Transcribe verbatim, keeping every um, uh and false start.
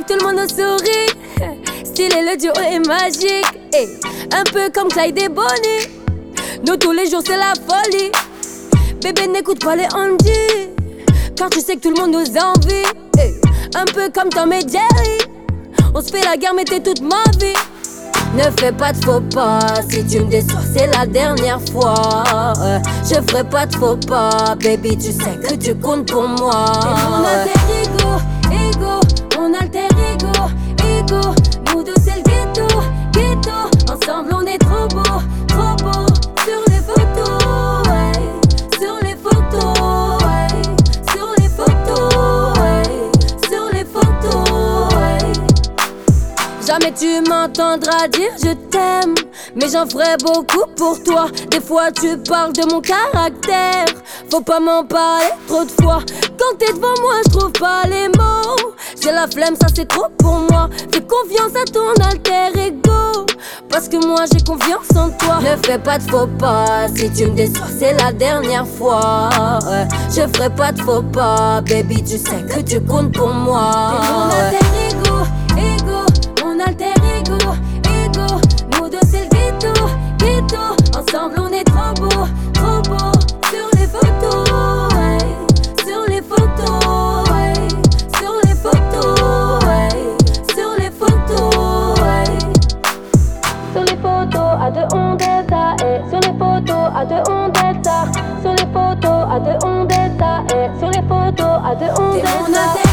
arrive, tout le monde nous sourit. Stylé, le duo est magique. Hey, un peu comme Clyde et Bonnie. Nous tous les jours c'est la folie. Bébé n'écoute pas les Andy, car tu sais que tout le monde nous envie. Hey, un peu comme Tom et Jerry. On se fait la guerre mais t'es toute ma vie. Ne fais pas de faux pas, si tu me déçois c'est la dernière fois. euh, Je ferai pas de faux pas, baby tu sais que tu comptes pour moi. Et mon alter ego, ego, mon alter ego, ego. Nous deux c'est le ghetto, ghetto. Ensemble on est trop beau, trop beau. Sur les photos, ouais, sur les photos, ouais, sur les photos, ouais, sur les photos, ouais. Jamais tu m'entendras dire je t'aime, mais j'en ferai beaucoup pour toi. Des fois tu parles de mon caractère, faut pas m'en parler trop de fois. Quand t'es devant moi je trouve pas les mots. J'ai la flemme, ça c'est trop pour moi. Fais confiance à ton alter ego, parce que moi j'ai confiance en toi. Ne fais pas de faux pas, si tu me déçois c'est la dernière fois. ouais. Je ferai pas de faux pas, baby tu sais que tu comptes pour moi. T'es mon alter ego, ego, mon alter ego, ego. Nous deux c'est le ghetto, ghetto. Ensemble on est trop beau, trop beau. Sur les photos, ouais, sur les photos, ouais, sur les photos, ouais, sur les photos, ouais. Sur les photos à deux on déta, et sur les photos à deux on déta. Sur les photos à deux on déta, et sur les photos à deux on déta.